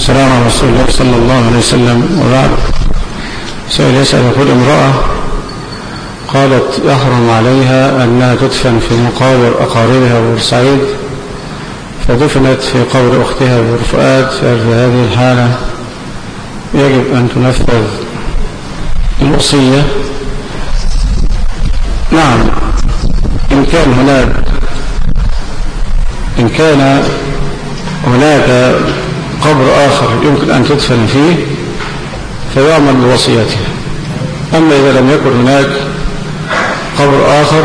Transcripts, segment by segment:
والسلام على رسول الله صلى الله عليه وسلم. وبعد، سؤال يسأل يقول: امرأة قالت يحرم عليها أنها تدفن في مقابر أقاربها ببورسعيد، فدفنت في قبر أختها ببورفؤاد، ففي هذه الحالة يجب أن تنفذ الوصية؟ نعم، إن كان هناك قبر آخر يمكن أن تدفن فيه فيعمل بوصيتها. أما إذا لم يكن هناك قبر آخر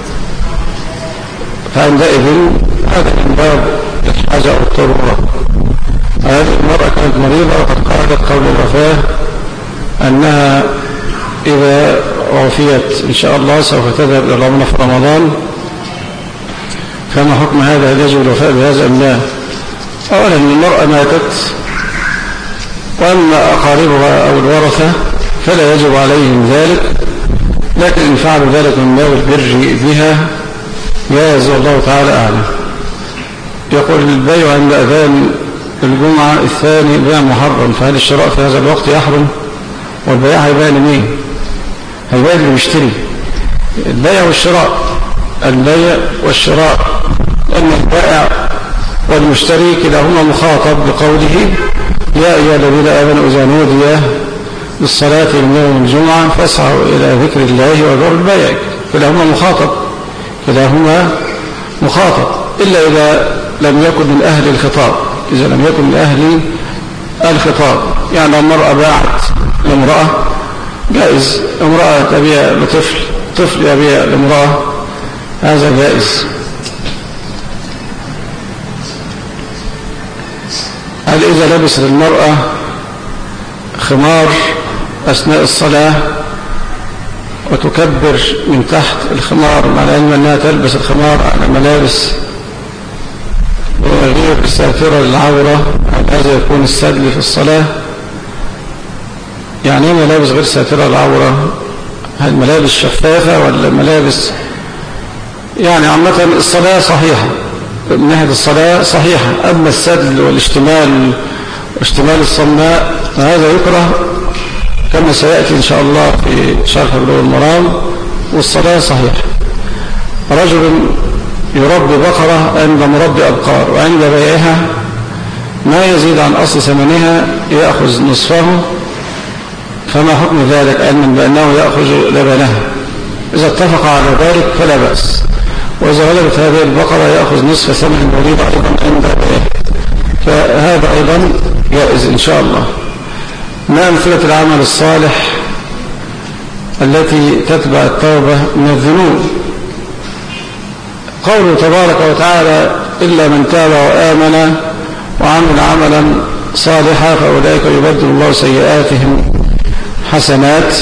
فعندئذ هذا من باب الحاجة أو الضرورة. هذه المرأة كانت مريضة وقد قالت قبل الوفاة أنها إذا عافيت إن شاء الله سوف تذهب إلى العمرة في رمضان، فما حكم هذا؟ هل يجب الوفاء بهذا أم لا؟ أولا، المرأة ماتت، وأما أقاربها أو الورثة فلا يجب عليهم ذلك، لكن إن فعلوا ذلك من باب البر بها جاز، والله تعالى أعلم. يقول: البيع عند أذان الجمعة الثاني بيع محرم، فهل الشراء في هذا الوقت يحرم؟ والبيع هيبيع لمين؟ هيبيع اللي بيشتري. البيع والشراء، لأن البائع والمشتري كلاهما مخاطب بقوله: يا أيها الذين آمنوا إذا نودي للصلاة من يوم الجمعة فاسعوا إلى ذكر الله وذروا البيع. كلاهما مخاطب إلا إذا لم يكن من أهل الخطاب. يعني المرأة باعت لامرأة جائز، امرأة تبيع لطفل، طفل يبيع لامرأة، هذا جائز. هل إذا لبست المرأة خمار أثناء الصلاة وتكبر من تحت الخمار مع العلم أنها تلبس الخمار على ملابس غير ساترة للعورة، هذا يكون السدل في الصلاة؟ يعني ايه ملابس غير ساترة للعورة؟ هل ملابس شفافة ولا ملابس؟ يعني عامة الصلاة صحيحة، من ناحية الصلاة صحيحة. أما السدل واشتمال الصماء هذا يكره كما سيأتي إن شاء الله في شرح بلوغ المرام، والصلاة صحيحة. رجل يربي بقرة عند مربي أبقار، وعند بيعها ما يزيد عن أصل ثمنها يأخذ نصفه، فما حكم ذلك؟ علما بأنه يأخذ لبنها. إذا اتفق على ذلك فلا بأس، وإذا غلبت هذه البقرة يأخذ نصف ثمن الوليد أيضا عند بيعها، فهذا أيضا جائز إن شاء الله. ما أمثلة العمل الصالح التي تتبع التوبة من الذنوب؟ قوله تبارك وتعالى: إلا من تاب وآمن وعمل عملا صالحا فأولئك يبدل الله سيئاتهم حسنات،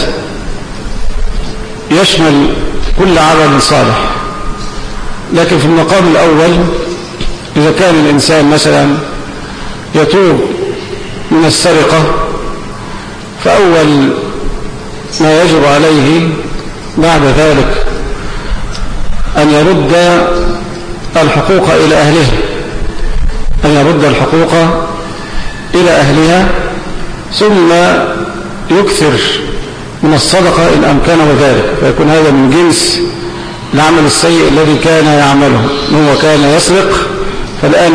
يشمل كل عمل صالح. لكن في المقام الأول إذا كان الإنسان مثلا يتوب من السرقة، فأول ما يجب عليه بعد ذلك أن يرد الحقوق إلى أهلها، ثم يكثر من الصدقة إن أمكنه ذلك، فيكون هذا من جنس العمل السيء الذي كان يعمله. هو كان يسرق فالآن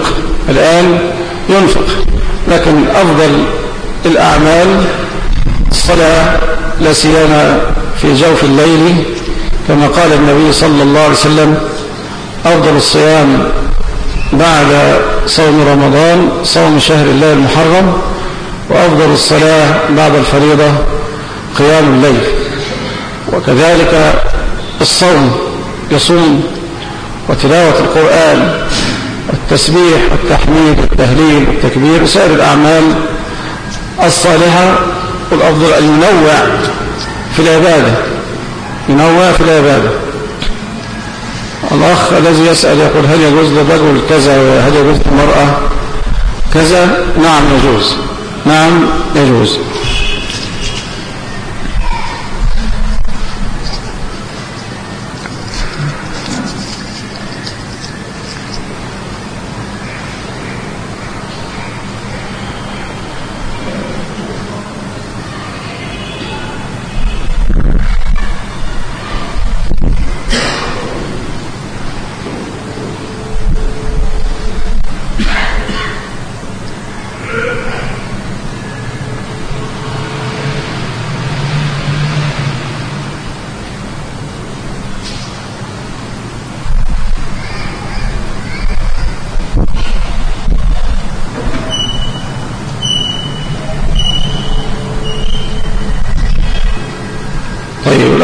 ينفق. لكن أفضل الأعمال الصلاة، لا سيما في جوف الليل، كما قال النبي صلى الله عليه وسلم: أفضل الصيام بعد صوم رمضان صوم شهر الله المحرم، وأفضل الصلاة بعد الفريضة قيام الليل. وكذلك الصوم، يصوم، وتلاوة القرآن، والتسبيح والتحميد والتهليل والتكبير وسائر الأعمال الصالحة. والأفضل أن ينوع في العبادة. الأخ الذي يسأل يقول: هل يجوز للرجل كذا وهل يجوز للمرأة كذا؟ نعم يجوز.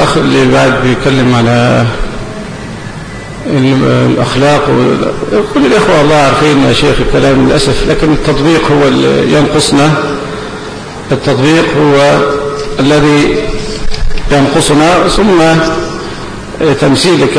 الأخ اللي بعد بيتكلم على الأخلاق كل الإخوة والله عارفين يا شيخ الكلام للأسف، لكن التطبيق هو اللي ينقصنا. التطبيق هو الذي ينقصنا، ثم تمثيلك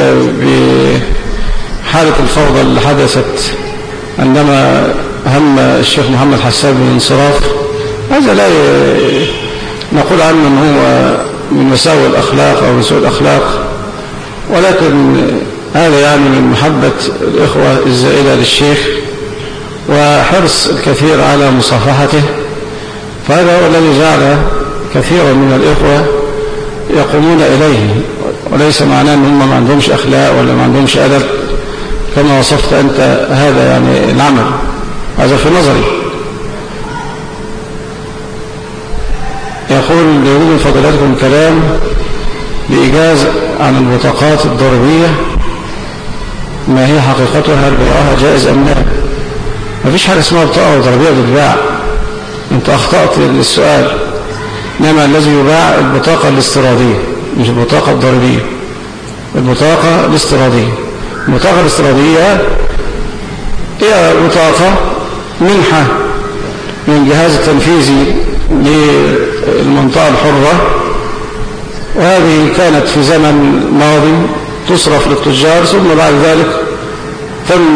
بحالة الفوضى اللي حدثت عندما هم الشيخ محمد حسان بالانصراف. هذا لا نقول عنه أنه هو من مساوئ الأخلاق أو من سوء الأخلاق، ولكن هذا يعني من محبة الإخوة الزائدة للشيخ وحرص الكثير على مصافحته، فهذا هو الذي جعل كثيرا من الإخوة يقومون إليه، وليس معناه أن هم ما عندهمش أخلاق ولا ما عندهمش أدب كما وصفت أنت. هذا يعني العمل، هذا في نظري. يقول يريد فضيلتكم كلام بإيجاز عن البطاقات الضريبية، ما هي حقيقتها؟ هل بيعها جائز أم لا؟ ما فيش حاجة اسمها بطاقة ضريبية بتتباع، أنت أخطأت السؤال. إنما الذي يباع البطاقة الاستيرادية، مش البطاقة الضريبية، البطاقة الاستيرادية. البطاقة الاستيرادية هي بطاقة منحة من الجهاز التنفيذي للمنطقة الحرة، وهذه كانت في زمن ماضي تصرف للتجار، ثم بعد ذلك تم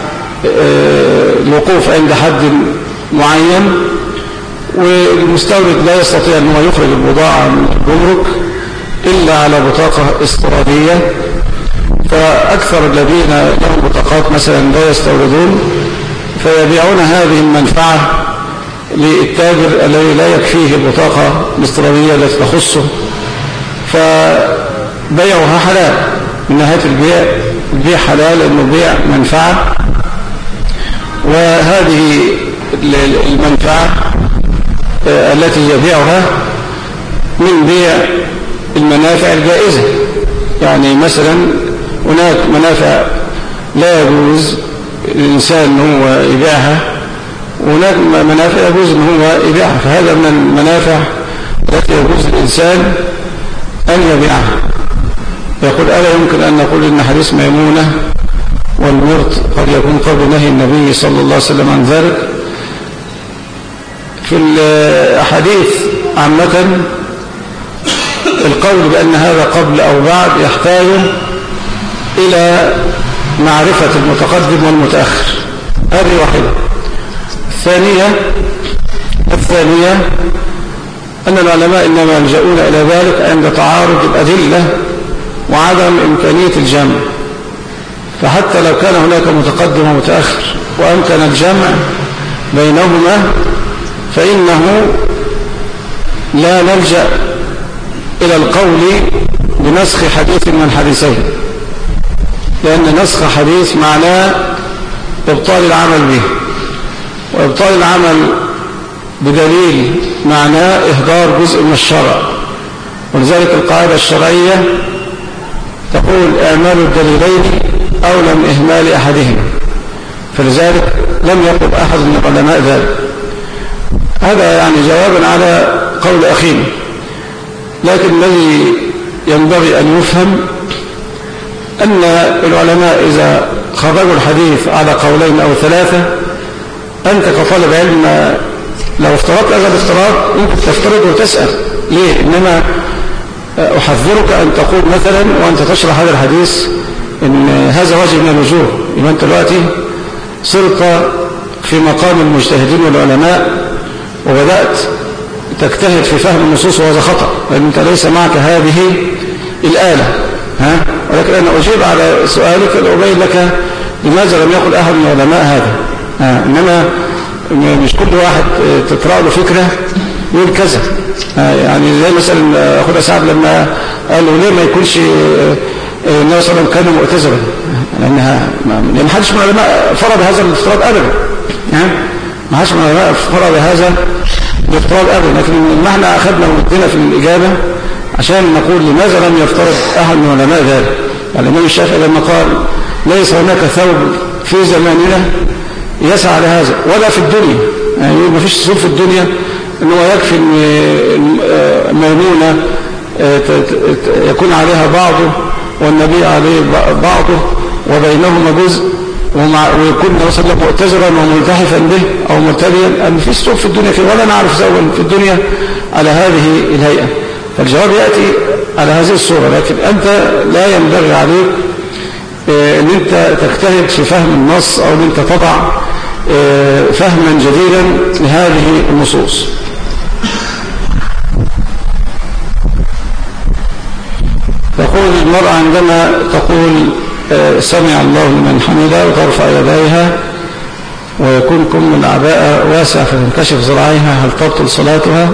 الوقوف عند حد معين، والمستورد لا يستطيع أن هو يخرج البضاعة من الجمرك إلا على بطاقة استيرادية. فأكثر الذين لهم بطاقات مثلا لا يستوردون، فيبيعون هذه المنفعة للتاجر الذي لا يكفيه البطاقة الاستيرادية التي تخصه، فبيعها حلال. من نهاية البيع حلال لأنه بيع منفعة، وهذه المنفعة التي يبيعها من بيع المنافع الجائزة. يعني مثلا هناك منافع لا يجوز للإنسان أن هو يبيعها، وهناك منافع يجوز أن هو يبيعها، فهذا من المنافع التي يجوز للإنسان أن يبيعها. يقول ألا يمكن أن نقول إن حديث ميمونة والمرط قد يكون قبل نهي النبي صلى الله عليه وسلم عن ذلك؟ في الأحاديث عامة القول بأن هذا قبل أو بعد يحتاج إلى معرفة المتقدم والمتأخر، هذه واحدة. الثانية أن العلماء إنما يلجؤون إلى ذلك عند تعارض الأدلة وعدم إمكانية الجمع، فحتى لو كان هناك متقدم ومتأخر وأمكن الجمع بينهما فإنه لا نلجأ إلى القول بنسخ حديث من حديثين، لأن نسخ حديث معناه إبطال العمل به، وإبطال العمل بدليل معناه إهدار جزء من الشرع. ولذلك القاعدة الشرعية تقول اعمال الدليلين أولى من إهمال أحدهما، فلذلك لم يقل أحد من العلماء ذلك. هذا يعني جوابا على قول أخينا. لكن الذي ينبغي أن يفهم أن العلماء إذا خرجوا الحديث على قولين أو ثلاثة، أنت كطالب علم لو افترضت هذا الافتراض ممكن تفترض وتسأل ليه، إنما أحذرك أن تقول مثلا وأنت تشرح هذا الحديث إن هذا وجه من الوجوه، إذا أنت دلوقتي صرت في مقام المجتهدين والعلماء وبدأت تجتهد في فهم النصوص، وهذا خطأ، لأن أنت ليس معك هذه الآلة. ولكن أنا أجيب على سؤالك لأبين لك لماذا لم يقل أحد من العلماء هذا. إنما مش كل واحد تطرأ له فكرة يقول كذا. يعني زي مثلا أخونا سعد لما قالوا ليه ما يكونش النبي صلى الله عليه وسلم كان معتزلا، لأن حدش من العلماء فرض هذا الافتراض أبدا. ما حدش من العلماء فرض هذا الافتراض أبدا، لكن ما احنا أخذنا ومدينا في الإجابة عشان نقول لماذا لم يفترض أحد من العلماء ذلك. يعني الإمام الشافعي لما قال ليس هناك ثوب في زماننا يسعى لهذا ولا في الدنيا، يعني ما فيش ثوب في الدنيا إنه يكفي ميمونة يكون عليها بعضه والنبي عليه بعضه وبينهما جزء، ويكون النبي صلى الله عليه وسلم مؤتزرا وملتحفا به أو مرتديا، أن في ثوب في الدنيا كده، ولا نعرف ثوبا في الدنيا على هذه الهيئة. فالجواب يأتي على هذه الصورة، لكن أنت لا ينبغي عليك أن أنت تجتهد في فهم النص أو أن أنت تضع فهما جديدا لهذه النصوص. تقول المرأة عندما تقول سمع الله لمن حمده وترفع يديها ويكون كم العباءة واسع فتنكشف ذراعيها، هل تبطل صلاتها؟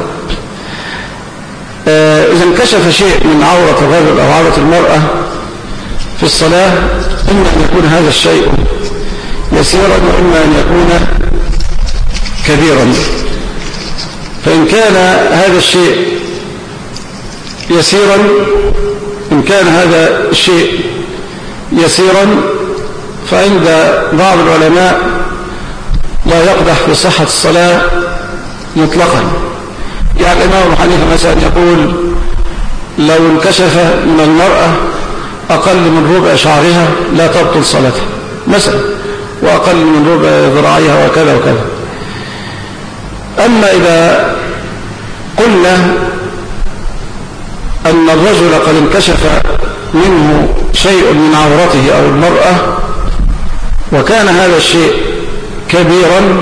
إذا انكشف شيء من عورة الرجل أو عورة المرأة في الصلاة، إما أن يكون هذا الشيء يسيرا وإما أن يكون كبيرا. فإن كان هذا الشيء يسيرا، إن كان هذا الشيء يسيرا فعند بعض العلماء لا يقدح في صحة الصلاة مطلقا. يعني الإمام أبو حنيفة مثلا يقول لو انكشف من المرأة أقل من ربع شعرها لا تبطل صلاتها مثلا، وأقل من ربع ذراعيها وكذا وكذا. أما إذا قلنا أن الرجل قد انكشف منه شيء من عورته أو المرأة وكان هذا الشيء كبيرا،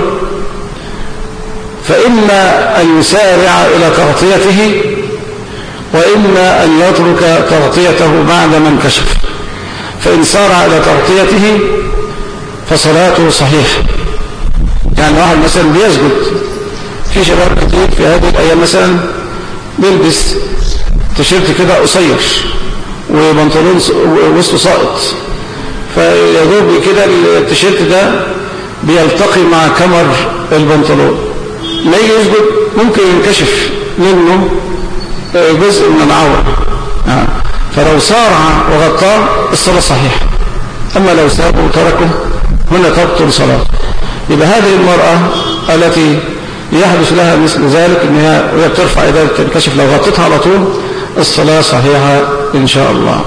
فإما أن يسارع إلى تغطيته وإما أن يترك تغطيته بعد ما انكشف. فإن سارع إلى تغطيته فصلاته صحيحة. يعني واحد مثلا بيسجد، في شباب كتير في هذه الأيام مثلا بيلبس تيشيرت كده قصير وبنطلون وسطه ساقط، فيدوب كده التيشيرت ده بيلتقي مع كمر البنطلون، ما يجي يسجد ممكن ينكشف منه جزء من العورة، فلو سارع وغطاه الصلاة صحيحة. أما لو سابه وتركه هنا تبطل صلاة. يبقى هذه المرأة التي يحدث لها مثل ذلك ان هي بترفع ايديها تنكشف، لو غطتها على طول الصلاة صحيحة ان شاء الله.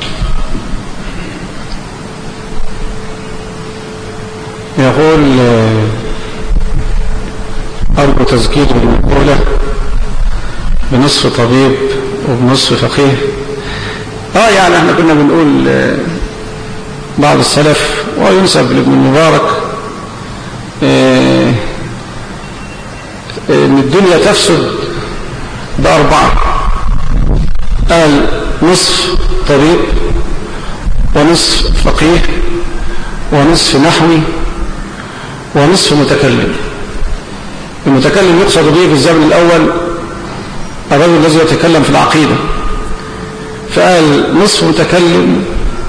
يقول أرجو تذكير المقولة بنصف طبيب وبنصف فقيه. يعني احنا كنا بنقول بعض السلف وينسب لابن المبارك ان الدنيا تفسد بأربعة. قال نصف طبيب ونصف فقيه ونصف نحوي ونصف متكلم. المتكلم يقصد به في الزمن الأول الرجل الذي يتكلم في العقيدة، فقال نصف متكلم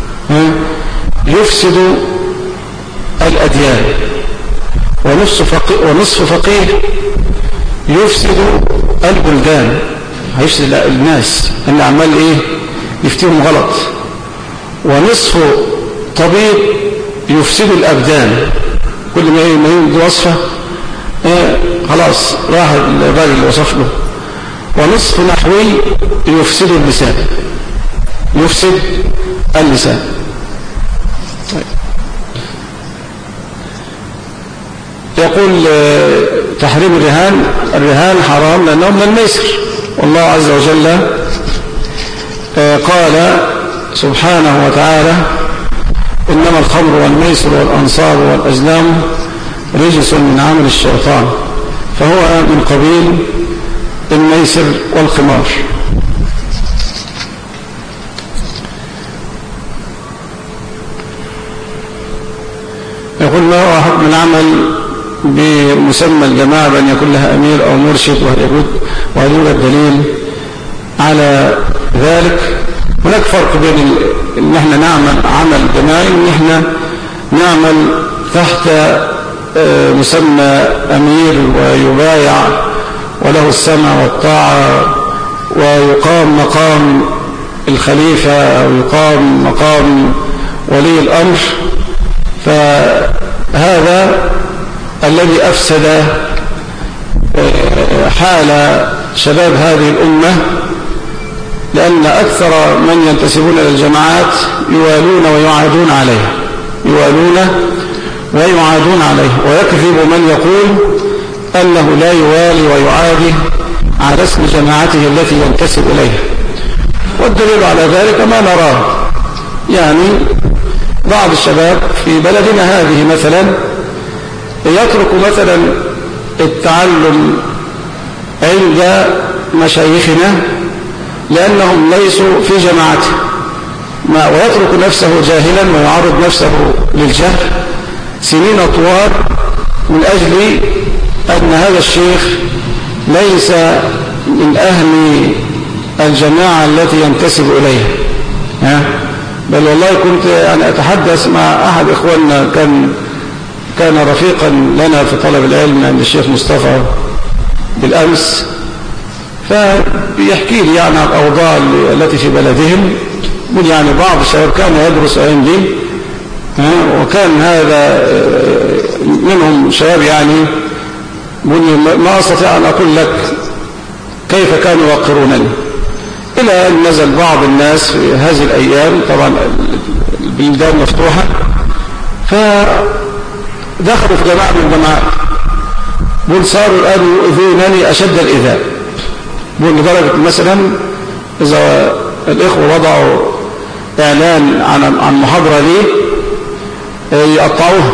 يفسد الأديان، ونصف فقيه يفسد البلدان، هيفسد الناس اللي عمال يفتيهم غلط، ونصف طبيب يفسد الأبدان، كل ما يمد وصفه خلاص راح الراجل اللي وصف له. ونصف نحوي يفسد اللسان، يفسد اللسان. طيب. يقول تحريم الرهان حرام لأنه من الميسر، والله عز وجل قال سبحانه وتعالى إنما الخمر والميسر والأنصاب والأزلام رجس من عمل الشيطان، فهو من قبيل الميسر والخمار. يقول ما هو حكم العمل بمسمى الجماعة بأن يكون لها أمير أو مرشد، وهل يوجد دليل على ذلك؟ هناك فرق بين ان احنا نعمل عمل جماعي وان احنا نعمل تحت مسمى أمير ويبايع وله السمع والطاعة ويقام مقام الخليفة أو يقام مقام ولي الأمر. فهذا الذي أفسد حال شباب هذه الأمة لأن أكثر من ينتسبون إلى الجماعات يوالون ويعادون عليها، يوالون ويعادون عليها، ويكذب من يقول أنه لا يوالي ويعادي على اسم جماعته التي ينتسب إليها. والدليل على ذلك ما نراه، يعني بعض الشباب في بلدنا هذه مثلا يترك مثلا التعلم عند مشايخنا لأنهم ليسوا في جماعته، ويترك نفسه جاهلا ويعرض نفسه للجهل سنين طوال من أجل أن هذا الشيخ ليس من أهل الجماعة التي ينتسب إليها. بل والله كنت يعني أتحدث مع أحد إخواننا كان رفيقا لنا في طلب العلم عند الشيخ مصطفى بالأمس، فبيحكي لي يعني عن الأوضاع التي في بلدهم. يعني بعض الشباب كان يدرس عندي، وكان هذا منهم شباب يعني ما أستطيع أن أقول لك كيف كانوا يوقرونني، إلى أن نزل بعض الناس في هذه الأيام، طبعا البلدان مفتوحة، فدخلوا في جماعة من الجماعات، بل صاروا الآن يؤذونني أشد الإيذاء. بل لدرجة مثلا إذا الإخوة وضعوا إعلان عن محاضرة لي يقطعوها.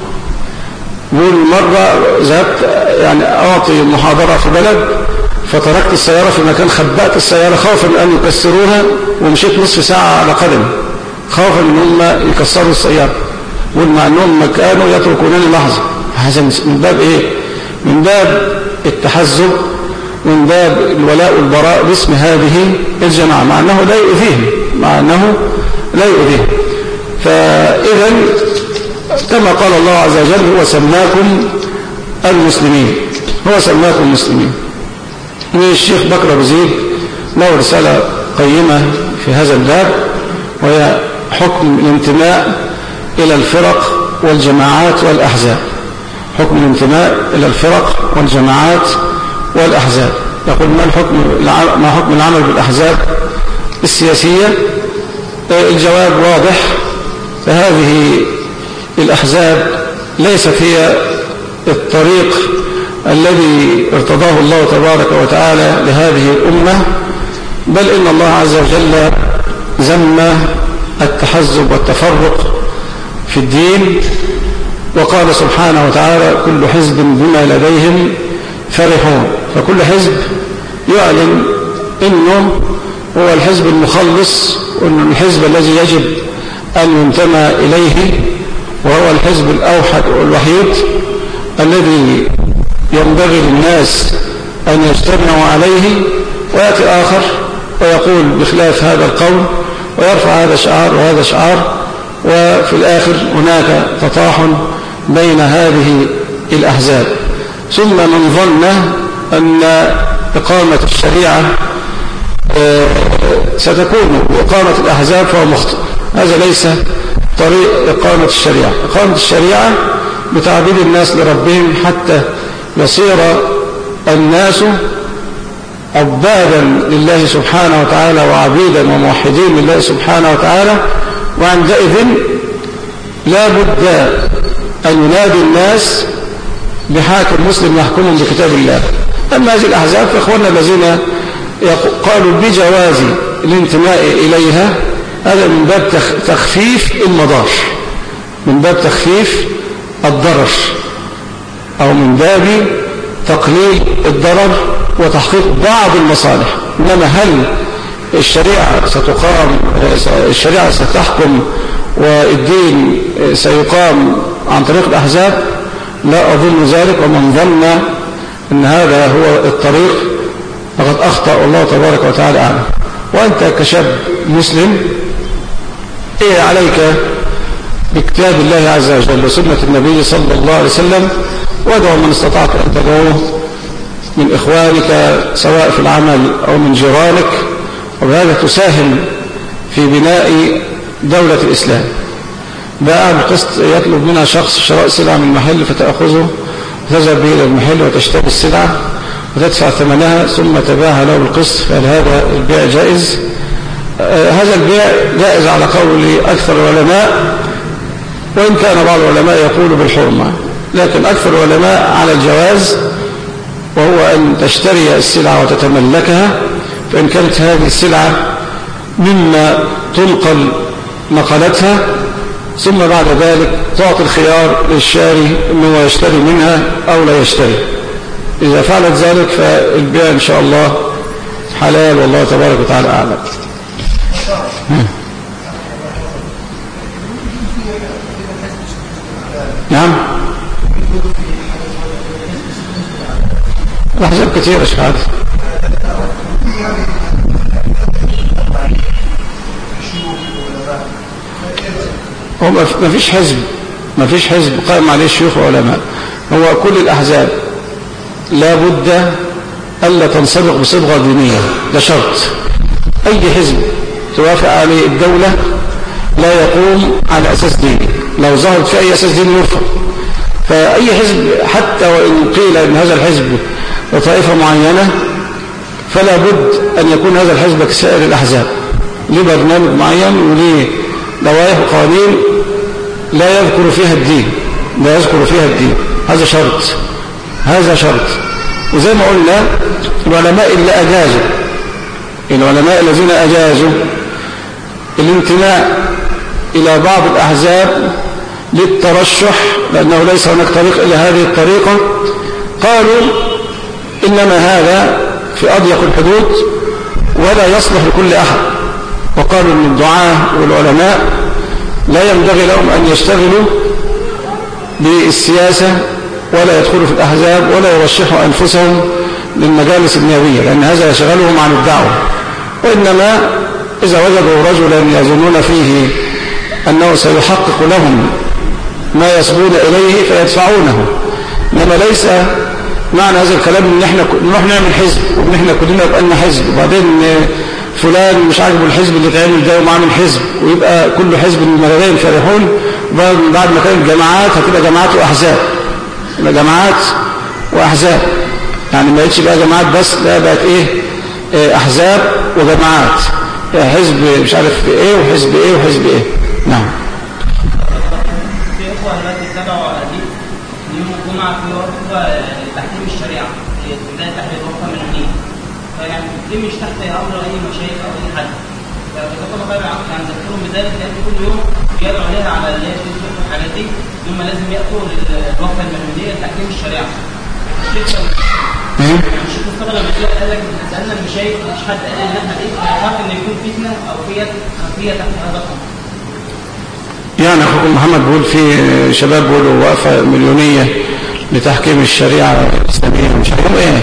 بل مرة ذهبت يعني أعطي محاضرة في بلد، فتركت السيارة في مكان، خبأت السيارة خوفا من أن يكسروها، ومشيت نصف ساعة على قدم خوفا من هم يكسروا السيارة، ومع أنهم كانوا يتركونني لحظة. هذا من باب إيه؟ من باب التحزب، من باب الولاء والبراء باسم هذه الجماعة، مع أنه لا يؤذيهم، مع أنه لا يؤذيهم. فإذا كما قال الله عز وجل: هو سماكم المسلمين، هو سماكم مسلمين. الشيخ بكر أبو زيد له رسالة قيمة في هذا الباب، وهي حكم الانتماء إلى الفرق والجماعات والأحزاب. حكم الانتماء إلى الفرق والجماعات والأحزاب. يقول: ما حكم العمل بالأحزاب السياسية؟ الجواب واضح. فهذه الأحزاب ليست هي الطريق الذي ارتضاه الله تبارك وتعالى لهذه الأمة، بل إن الله عز وجل ذم التحزب والتفرق في الدين، وقال سبحانه وتعالى: كل حزب بما لديهم فرحون. فكل حزب يعلن إنه هو الحزب المخلص، وإنه الحزب الذي يجب أن ينتمى إليه، وهو الحزب الأوحد والوحيد الذي ينبغي للناس أن يجتمعوا عليه. ويأتي آخر ويقول بخلاف هذا القول، ويرفع هذا شعار وهذا شعار، وفي الآخر هناك تطاحن بين هذه الأحزاب. ثم من ظن أن إقامة الشريعة ستكون إقامة الأحزاب فهو مخطئ. هذا ليس طريق إقامة الشريعة. إقامة الشريعة بتعبيد الناس لربهم حتى يصير الناس عبادا لله سبحانه وتعالى وعبيدا وموحدين لله سبحانه وتعالى. وعندئذ لا بد أن ينادي الناس بحاكم مسلم يحكمهم بكتاب الله. أما هذه الأحزاب فإخواننا الذين قالوا بجواز الانتماء إليها، هذا من باب تخفيف المضار، من باب تخفيف الضرر، أو من باب تقليل الضرر وتحقيق بعض المصالح. إنما هل الشريعة ستقام، الشريعة ستحكم والدين سيقام عن طريق الأحزاب؟ لا أظن ذلك. ومن ظن أن هذا هو الطريق فقد أخطأ، الله تبارك وتعالى أعلم. وأنت كشاب مسلم إيه عليك بكتاب الله عز وجل وسنة النبي صلى الله عليه وسلم، وادعو من استطعت أن تدعوه من إخوانك سواء في العمل أو من جيرانك، وبهذا تساهم في بناء دولة الإسلام. باع بقسط يطلب منها شخص شراء سلعة من المحل فتأخذه وتذهب به إلى المحل وتشتري السلعة وتدفع ثمنها ثم تباعها له بالقسط، فهل هذا البيع جائز؟ هذا البيع جائز على قول أكثر العلماء، وإن كان بعض العلماء يقول بالحرمة، لكن أكثر العلماء على الجواز، وهو أن تشتري السلعة وتتملكها، فإن كانت هذه السلعة مما تنقل نقلتها، ثم بعد ذلك تعطي الخيار للشاري أنه يشتري منها أو لا يشتري. إذا فعلت ذلك فالبيع إن شاء الله حلال، والله تبارك وتعالى أعلم. نعم، الأحزاب كثيرة شحال. هو ما فيش حزب قائم عليه الشيوخ وعلماء، هو كل الأحزاب لا بد ألا تنصبغ بصبغة دينية، ده شرط. أي حزب توافق عليه الدولة لا يقوم على أساس ديني، لو ظهرت في أي أساس ديني يرفض. فأي حزب حتى وإن قيل أن هذا الحزب وطائفة معينة، فلا بد أن يكون هذا الحزب كسائر الأحزاب، له برنامج معين وله لوائح وقوانين لا يذكر فيها الدين، هذا شرط. وزي ما قلنا العلماء الذين أجازوا الانتماء إلى بعض الأحزاب للترشح، لأنه ليس هناك طريق إلا هذه الطريقة، قالوا إنما هذا في أضيق الحدود ولا يصلح لكل أحد، وقالوا أن الدعاة والعلماء لا ينبغي لهم أن يشتغلوا بالسياسة ولا يدخلوا في الأحزاب ولا يرشحوا أنفسهم للمجالس النيابية، لأن هذا يشغلهم عن الدعوة. وإنما إذا وجدوا رجلا يظنون فيه أنه سيحقق لهم ما يصبون إليه فيدفعونه، إنما ليس معنى هذا الكلام إن احنا نروح نعمل حزب وإن احنا كلنا يبقى لنا حزب، وبعدين فلان مش عاجبه الحزب اللي اتعمل ده ومعامل حزب، ويبقى كل حزب من الملايين فرحون. بعد ما كانت جماعات هتبقى جماعات وأحزاب، يبقى جماعات وأحزاب، يعني ما يتش بقى جماعات بس، لا بقت أحزاب وجماعات، حزب مش عارف إيه وحزب إيه وحزب إيه. نعم. في إخوة التي تبعوا هذه يوم الجمعة في وقت تحكيم الشريعة، بداية تحرير وقفة من الدين، فيعني دي مش تحت أمر أي مشايخ أو أي حد، فبتطلب غير عقل يعني ذكرهم بذلك، لأن كل يوم بيدعوا عليها على اللي هي تنسوق الحاجات دي، ثم لازم يأتوا للوقفة المحمودية لتحكيم الشريعة. الشيخ مصطفى لما قال لك سألنا المشايخ مش حد قال إن احنا خاف إن يكون فتنة أو خفية تحت هذا الأمر. يعني أخوكم محمد بيقول في شباب بيقولوا وقفة مليونية لتحكيم الشريعة الإسلامية، مش عارف إيه.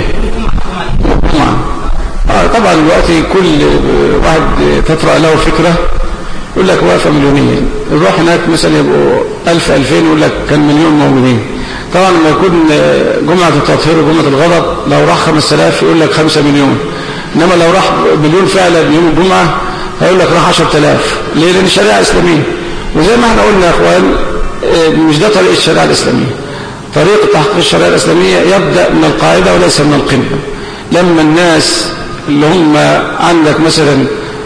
طبعا دلوقتي كل واحد تطرأ له فكرة يقول لك وقفة مليونية، نروح هناك مثلا يبقوا 1000 2000 يقول لك كان مليون موجودين. طبعا لما يكون جمعة التطهير وجمعة الغضب لو راح 5000 يقول لك 5 مليون، إنما لو راح مليون فعلا يوم الجمعة هيقول لك راح 10000. ليه؟ لأن الشريعة إسلامية. وزي ما احنا قلنا يا اخوان، مش ده طريق الشريعة الإسلامية. طريق تحقيق الشريعة الإسلامية يبدأ من القاعدة وليس من القمة. لما الناس اللي هم عندك مثلا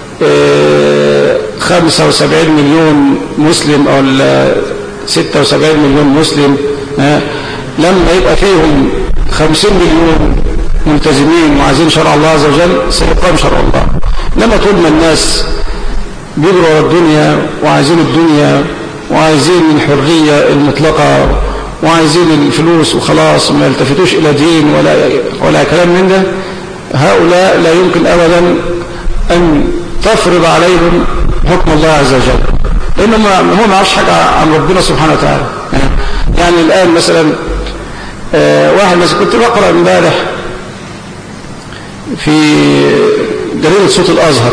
75 مليون مسلم أو 76 مليون مسلم، لما يبقى فيهم 50 مليون ملتزمين وعايزين شرع الله عز وجل سيقام شرع الله. لما طول ما الناس بيجروا على الدنيا وعايزين الدنيا وعايزين الحرية المطلقة وعايزين الفلوس وخلاص، ما يلتفتوش إلى دين ولا كلام من ده، هؤلاء لا يمكن أبدا أن تفرض عليهم حكم الله عز وجل، لأنه هو ما يعرفش حاجة عن ربنا سبحانه وتعالى. يعني الآن مثلا واحد مثلا كنت بقرأ امبارح في جريدة صوت الأزهر،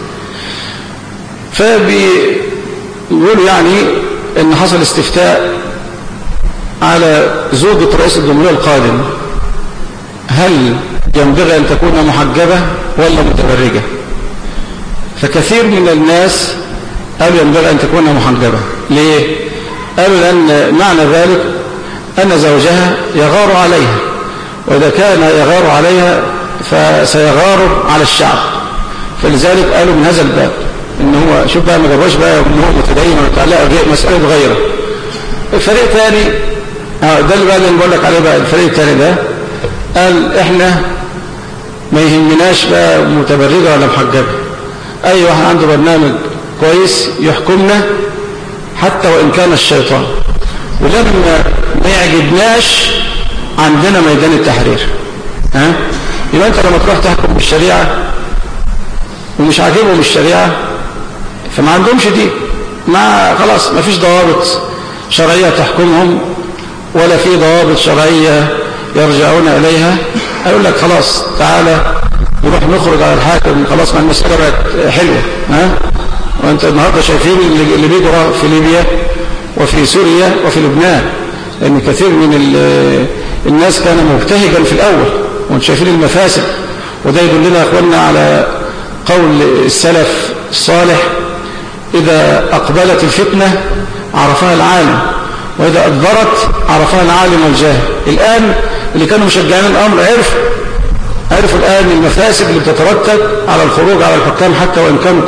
فبيقولوا يعني ان حصل استفتاء على زوجة رئيس الجمهورية القادم، هل ينبغي ان تكون محجبة ولا متبرجة؟ فكثير من الناس قالوا ينبغي ان تكون محجبة. ليه؟ قالوا لان معنى ذلك ان زوجها يغار عليها وإذا كان يغار عليها فسيغار على الشعب. فلذلك قالوا من هذا الباب إن هو شوف بقى ما جابوش بقى إن هو متدين ولا مسألة غيره. الفريق الثاني ده اللي بقى اللي بقول لك عليه بقى. الفريق الثاني ده قال إحنا ما يهمناش بقى متبرجة ولا محجبة، أي واحد عنده برنامج كويس يحكمنا حتى وإن كان الشيطان، ولما ما يعجبناش عندنا ميدان التحرير. يبقى أنت لما تروح تحكم بالشريعة ومش عاجبهم الشريعة فما عندهمش دين، ما خلاص ما فيش ضوابط شرعية تحكمهم ولا في ضوابط شرعية يرجعون إليها. أقول لك خلاص تعالى نروح نخرج على الحاكم، خلاص ما المسألة بقت حلوة. وأنت النهاردة شايفين اللي بيجرى في ليبيا وفي سوريا وفي لبنان، لأن كثير من الناس كان مبتهجا في الأول وانتم شايفين المفاسد. وده يدلنا يا أخواننا على قول السلف الصالح: إذا أقبلت الفتنة عرفها العالم، وإذا أدبرت عرفها العالم والجاهل. الآن اللي كانوا مشجعين الأمر عرفوا الآن المفاسد اللي بتترتب على الخروج على الحكام حتى وإن كانوا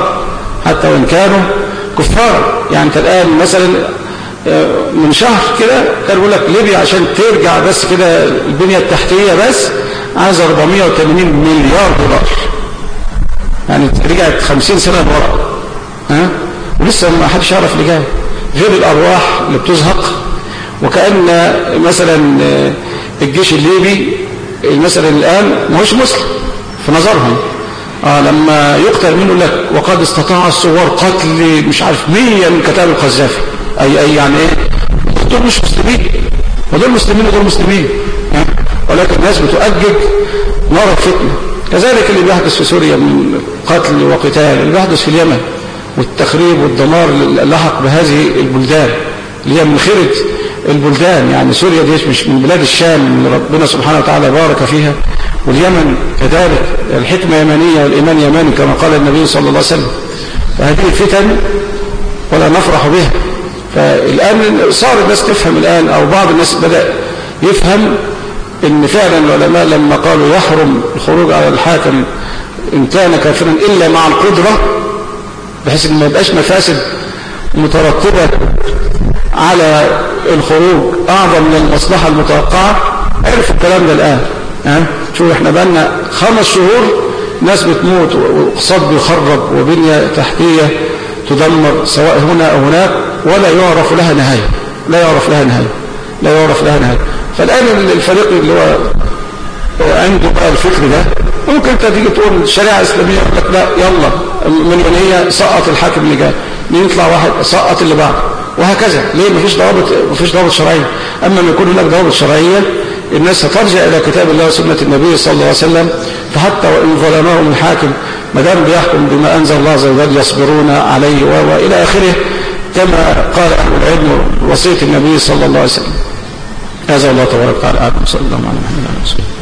كفارا. يعني أنت الآن مثلا من شهر كده كان يقول لك ليبيا عشان ترجع بس كده البنية التحتية بس عايزة 480 مليار دولار، يعني رجعت 50 سنة لورا. ولسه ما حدش يعرف اللي جاي غير الأرواح اللي بتزهق. وكأن مثلا الجيش الليبي مثلا الآن ما هوش مسلم في نظرهم. لما يقتل منه لك وقد استطاع الثوار قتل مش عارف 100 من كتاب القذافي، أي يعني إيه؟ دول مش مسلمين، ودول مسلمين ودول مسلمين، ولكن الناس بتؤجج نار الفتنة. كذلك اللي بيحدث في سوريا من قتل وقتال، اللي بيحدث في اليمن والتخريب والدمار اللي لحق بهذه البلدان اللي هي من خيرة البلدان. يعني سوريا دي مش من بلاد الشام اللي ربنا سبحانه وتعالى بارك فيها، واليمن كذلك الحكمة يمنية والإيمان يماني كما قال النبي صلى الله عليه وسلم. فهذه الفتن ولا نفرح بها. فالآن صار الناس تفهم الآن، أو بعض الناس بدأ يفهم إن فعلا العلماء لما قالوا يحرم الخروج على الحاكم إن كان كافرا إلا مع القدرة، بحيث إن ما يبقاش مفاسد مترتبة على الخروج أعظم من المصلحة المتوقعة. عرفوا الكلام ده الآن. شوف احنا بقالنا 5 شهور ناس بتموت واقتصاد بيخرب وبنية تحتية تدمر سواء هنا أو هناك، ولا يعرف لها نهاية. فالآن الفريق اللي هو عنده بقى الفكر ده ممكن انت تيجي تقول الشريعة الإسلامية، يقول لك لا يلا من هي سقط الحاكم اللي جاي، مين يطلع واحد سقط اللي بعده، وهكذا. ليه؟ مفيش ضوابط شرعية. أما ما يكون هناك ضوابط شرعية الناس هترجع إلى كتاب الله وسنة النبي صلى الله عليه وسلم. فحتى وإن ظلمهم الحاكم ما دام بيحكم بما أنزل الله عز وجل يصبرون عليه وإلى آخره، كما قال أهل العلم وصية النبي صلى الله عليه وسلم. هذا الله تبارك وتعالى. صلى الله عليه وسلم.